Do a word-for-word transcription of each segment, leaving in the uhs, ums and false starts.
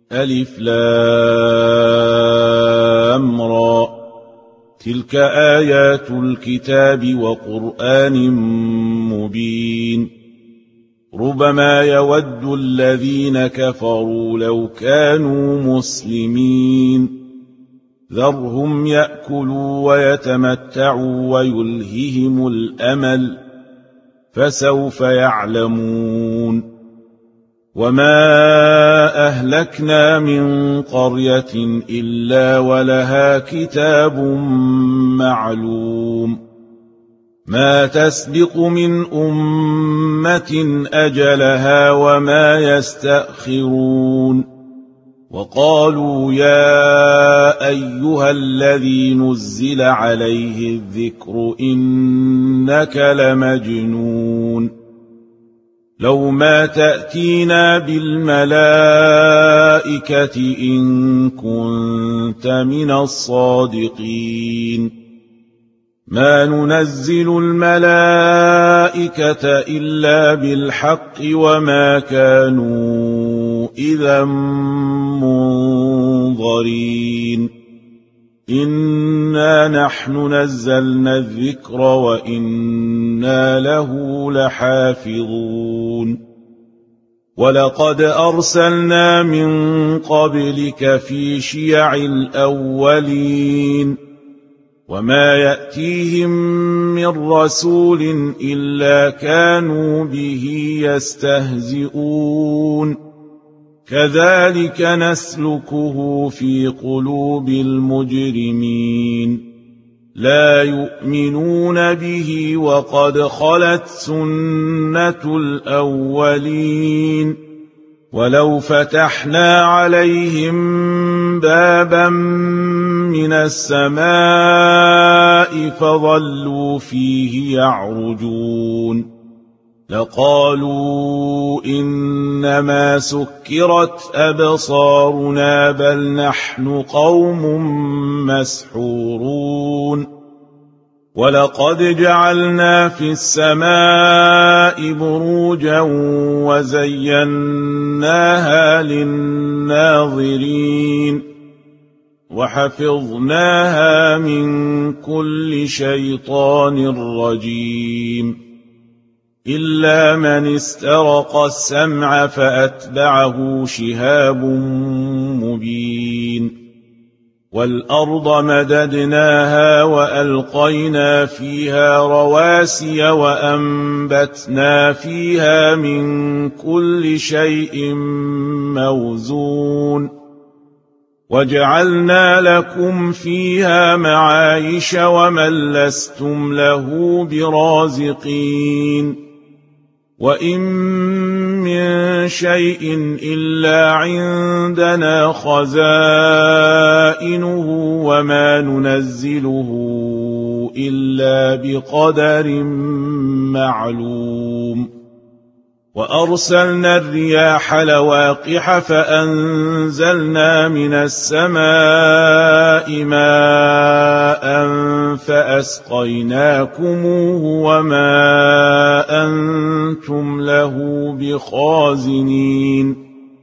ألف لام را تلك آيات الكتاب وقرآن مبين ربما يود الذين كفروا لو كانوا مسلمين ذرهم يأكلوا ويتمتعوا ويلههم الأمل فسوف يعلمون وما أهلكنا من قرية إلا ولها كتاب معلوم ما تسبق من أمة أجلها وما يستأخرون وقالوا يا أيها الذي نزل عليه الذكر إنك لمجنون لو ما تأتينا بالملائكة إن كنت من الصادقين ما ننزل الملائكة إلا بالحق وما كانوا إذا منظرين إنا نحن نزلنا الذكر وإنا له لحافظون ولقد أرسلنا من قبلك في شيع الأولين وما يأتيهم من رسول إلا كانوا به يستهزئون كذلك نسلكه في قلوب المجرمين لا يؤمنون به وقد خلت سنة الأولين ولو فتحنا عليهم بابا من السماء فظلوا فيه يعرجون لقالوا إنما سكرت أبصارنا بل نحن قوم مسحورون ولقد جعلنا في السماء بروجا وزيناها للناظرين وحفظناها من كل شيطان رجيم إلا من استرق السمع فأتبعه شهاب مبين والأرض مددناها وألقينا فيها رواسي وأنبتنا فيها من كل شيء موزون وجعلنا لكم فيها معايش ومن لستم له برازقين وإن من شيء إلا عندنا خزائنه وما ننزله إلا بقدر معلوم وأرسلنا الرياح لواقح فأنزلنا من السماء ماء فأسقيناكموه وما أنتم له بخازنين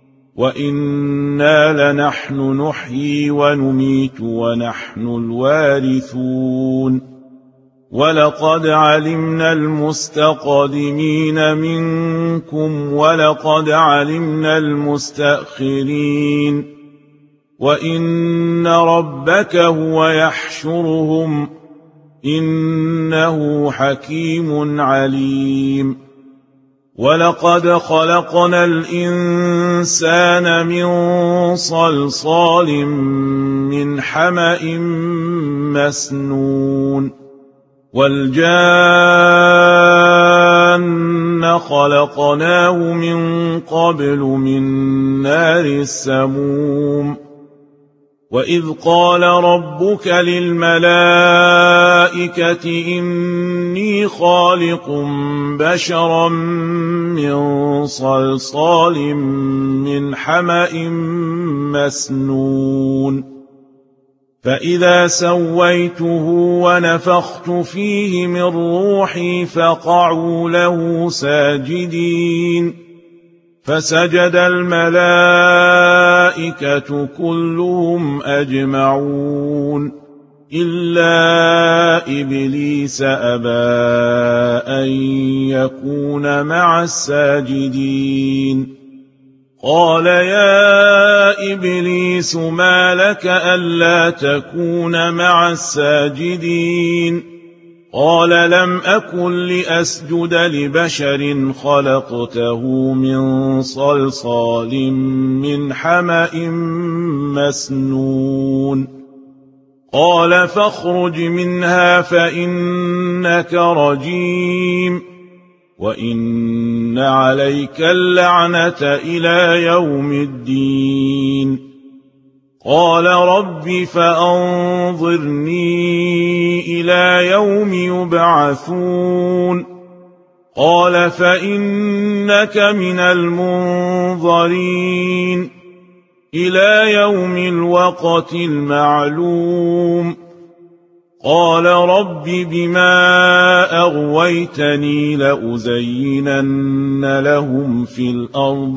وإنا لنحن نحيي ونميت ونحن الوارثون ولقد علمنا المستقدمين منكم ولقد علمنا المستأخرين وإن ربك هو يحشرهم إنه حكيم عليم ولقد خلقنا الإنسان من صلصال من حمأ مسنون والجان خلقناه من قبل من نار السموم وإذ قال ربك للملائكة إني خالق بشرا من صلصال من حمأ مسنون فإذا سويته ونفخت فيه من روحي فقعوا له ساجدين فسجد الملائكة والملائكة كلهم أجمعون إلا إبليس أبى أن يكون مع الساجدين قال يا إبليس ما لك ألا تكون مع الساجدين قال لم أكن لأسجد لبشر خلقته من صلصال من حمأ مسنون قال فاخرج منها فإنك رجيم وإن عليك اللعنة إلى يوم الدين قال رب فأنظرني إلى يوم يبعثون قال فإنك من المنظرين إلى يوم الوقت المعلوم قال رب بما أغويتني لأزينن لهم في الأرض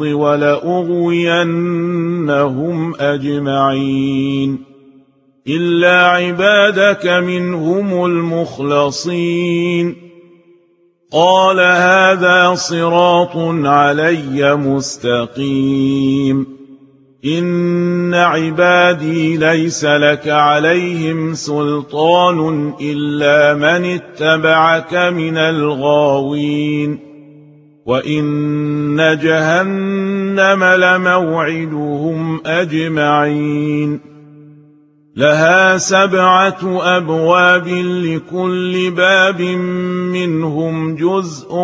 ولأغوينهم أجمعين إلا عبادك منهم المخلصين قال هذا صراط علي مستقيم إن عبادي ليس لك عليهم سلطان إلا من اتبعك من الغاوين وإن جهنم لموعدهم أجمعين لها سبعة أبواب لكل باب منهم جزء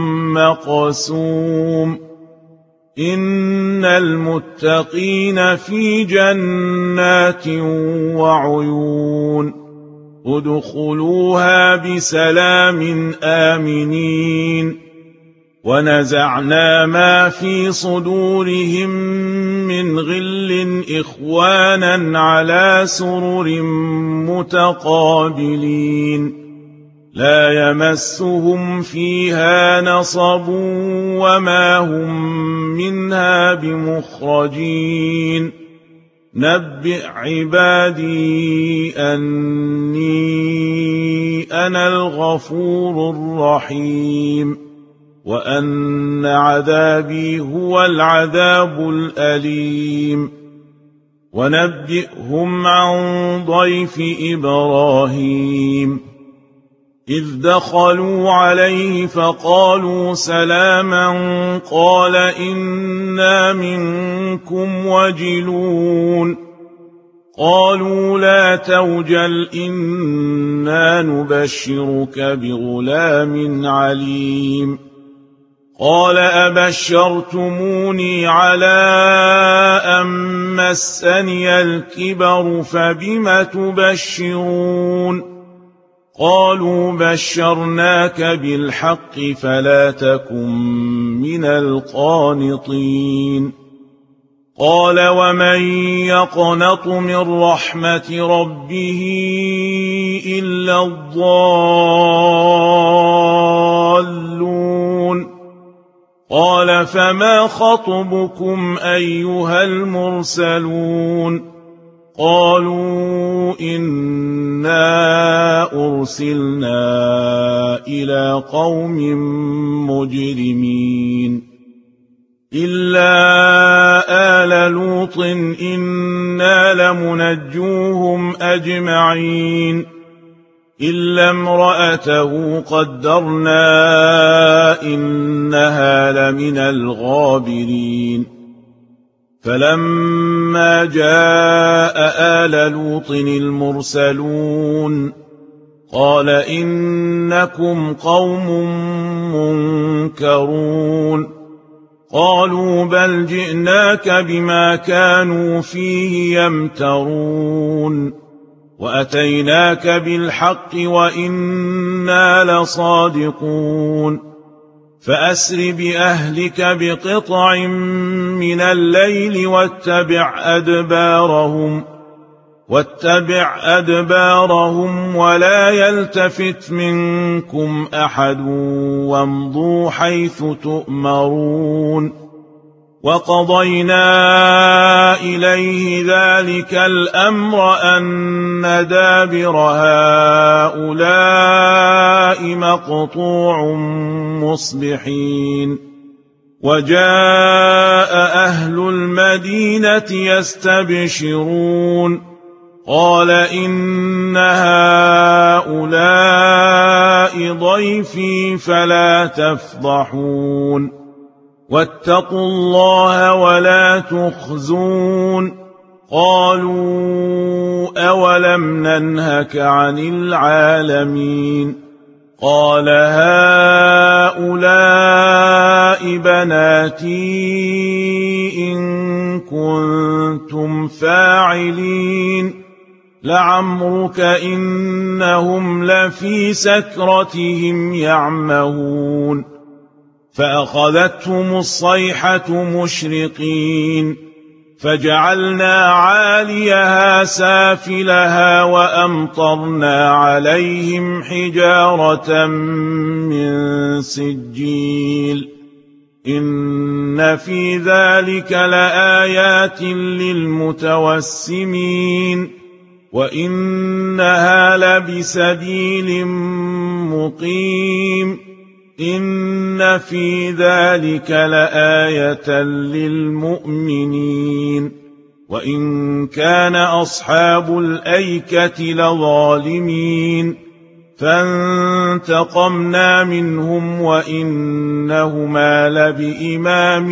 مقسوم إن المتقين في جنات وعيون ادخلوها بسلام آمنين ونزعنا ما في صدورهم من غل إخوانا على سرر متقابلين لا يمسهم فيها نصب وما هم منها بمخرجين نبئ عبادي أني أنا الغفور الرحيم وأن عذابي هو العذاب الأليم ونبئهم عن ضيف إبراهيم إذ دخلوا عليه فقالوا سلاما قال إنا منكم وجلون قالوا لا توجل إنا نبشرك بغلام عليم قال أبشرتموني على أن مسني الكبر فبم تبشرون قالوا بشرناك بالحق فلا تكن من القانطين قال ومن يقنط من رحمة ربه إلا الضالون قال فما خطبكم أيها المرسلون قالوا إنا أرسلنا إلى قوم مجرمين إلا آل لوط إنا لمنجوهم أجمعين إلا امرأته قدرنا إنها لمن الغابرين فلما جاء آل لوط المرسلون قال إنكم قوم منكرون قالوا بل جئناك بما كانوا فيه يمترون وأتيناك بالحق وإنا لصادقون فأسر بأهلك بقطع من الليل واتبع أدبارهم واتبع أدبارهم ولا يلتفت منكم أحد وامضوا حيث تؤمرون وقضينا إليه ذلك الأمر أن دابر هؤلاء مقطوع مصبحين وجاء أهل المدينة يستبشرون قال إن هؤلاء ضيفي فلا تفضحون واتقوا الله ولا تخزون قالوا أولم ننهك عن العالمين قال هؤلاء بناتي إن كنتم فاعلين لعمرك إنهم لفي سكرتهم يعمهون فأخذتهم الصيحة مشرقين فجعلنا عاليها سافلها وأمطرنا عليهم حجارة من سجيل إن في ذلك لآيات للمتوسمين وإنها لبسبيل مقيم إن في ذلك لآية للمؤمنين وإن كان أصحاب الأيكة لظالمين فانتقمنا منهم وإنهما لبإمام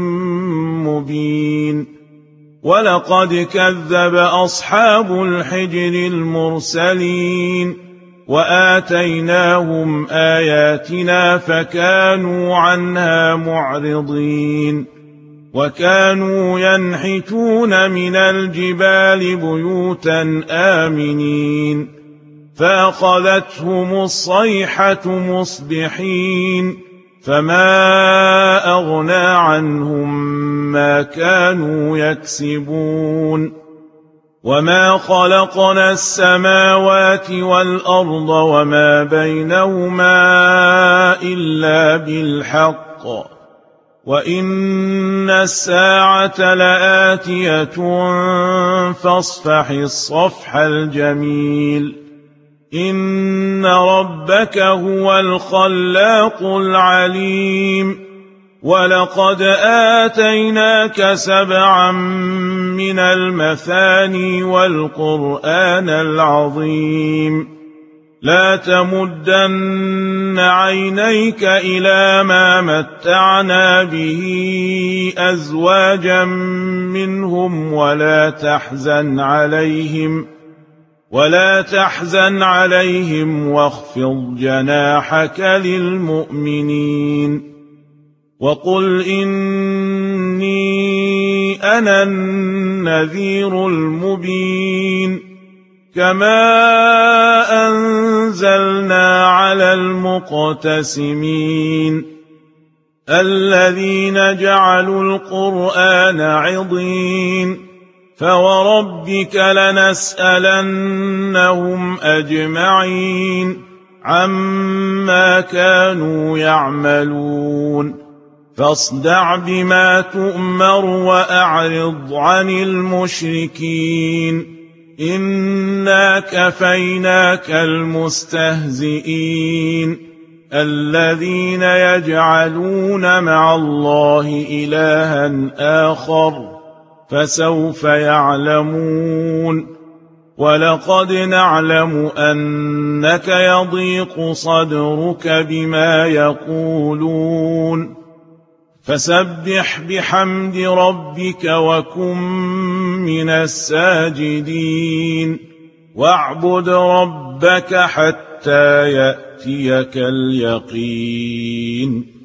مبين ولقد كذب أصحاب الحجر المرسلين وآتيناهم آياتنا فكانوا عنها معرضين وكانوا ينحتون من الجبال بيوتا آمنين فأخذتهم الصيحة مصبحين فما أغنى عنهم ما كانوا يكسبون وما خلقنا السماوات والأرض وما بينهما إلا بالحق وإن الساعة لآتية فاصفح الصفح الجميل إن ربك هو الخلاق العليم ولقد آتيناك سبعا من المثاني والقرآن العظيم لا تمدن عينيك إلى ما متعنا به أزواجا منهم ولا تحزن عليهم ولا تحزن عليهم واخفض جناحك للمؤمنين وقل إني أنا النذير المبين كما أنزلنا على المقتسمين الذين جعلوا القرآن عضين فوربك لنسألنهم أجمعين عما كانوا يعملون فاصدع بما تؤمر وأعرض عن المشركين إنا كفيناك المستهزئين الذين يجعلون مع الله إلها آخر فسوف يعلمون ولقد نعلم أنك يضيق صدرك بما يقولون فسبح بحمد ربك وكن من الساجدين واعبد ربك حتى يأتيك اليقين.